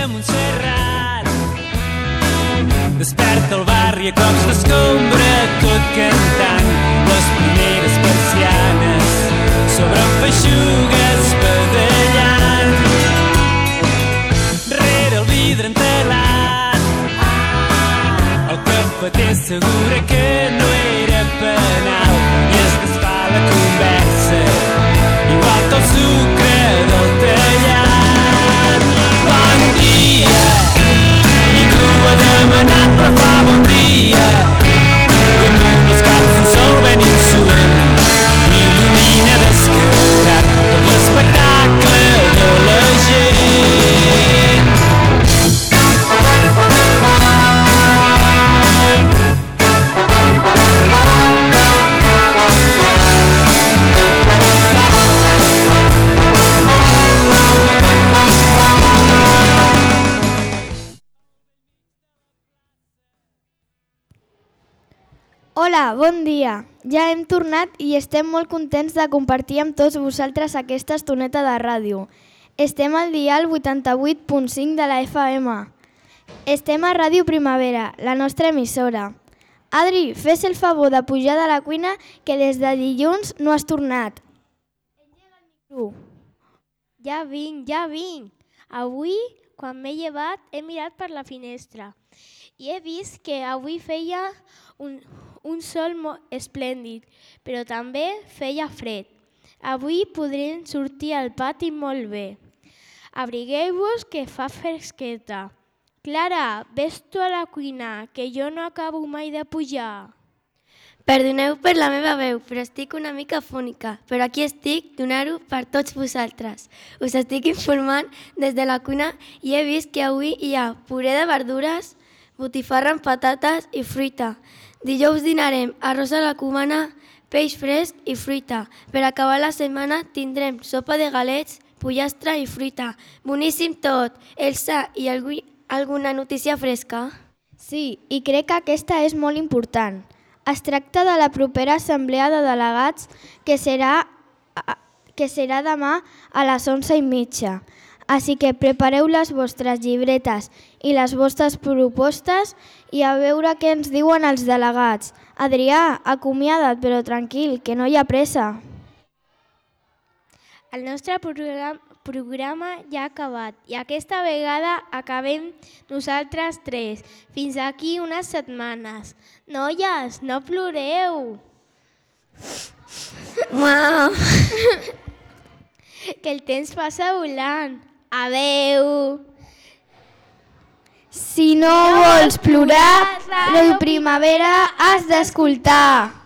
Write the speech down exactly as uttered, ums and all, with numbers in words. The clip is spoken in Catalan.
de Montserrat. Desperta el barri a cops d'escombra, tot cantant les primeres persianes sobre feixugues badallant. Rere el vidre entelat, el cafeter assegura que no era penal i es desfà la conversa, igual que el sucre del tallat. Bon dia, ningú ha demanat però fa bon dia, damunt els caps un sol ben insolent il·lumina descartat tot l'espectacle de la gent. Hola, bon dia. Ja hem tornat i estem molt contents de compartir amb tots vosaltres aquesta estoneta de ràdio. Estem al dial vuitanta-vuit punt cinc de la F M. Estem a Ràdio Primavera, la nostra emissora. Adri, fes el favor de pujar de la cuina que des de dilluns no has tornat. Engega el micro. Ja vinc, ja vinc. Avui, quan m'he llevat, he mirat per la finestra i he vist que avui feia un, un sol molt esplèndid, però també feia fred. Avui podrem sortir al pati molt bé. Abrigueu-vos que fa fresqueta. Clara, ves tu a la cuina, que jo no acabo mai de pujar. Perdoneu per la meva veu, però estic una mica fònica. Però aquí estic, donar-ho per tots vosaltres. Us estic informant des de la cuina i he vist que avui hi ha puré de verdures, botifarra amb patates i fruita. Dijous dinarem arròs a la cubana, peix fresc i fruita. Per acabar la setmana tindrem sopa de galets, pollastre i fruita. Boníssim tot. Elsa, i algú, alguna notícia fresca? Sí, i crec que aquesta és molt important. Es tracta de la propera assemblea de delegats que serà, que serà demà a les onze i mitja. Així que prepareu les vostres llibretes i les vostres propostes i a veure què ens diuen els delegats. Adrià, acomiada't, però tranquil, que no hi ha pressa. El nostre programa, programa ja ha acabat i aquesta vegada acabem nosaltres tres. Fins aquí unes setmanes. Noies, no ploreu! Uau! Que el temps passa volant. Adeu! Si no vols plorar, Ràdio Primavera has d'escoltar.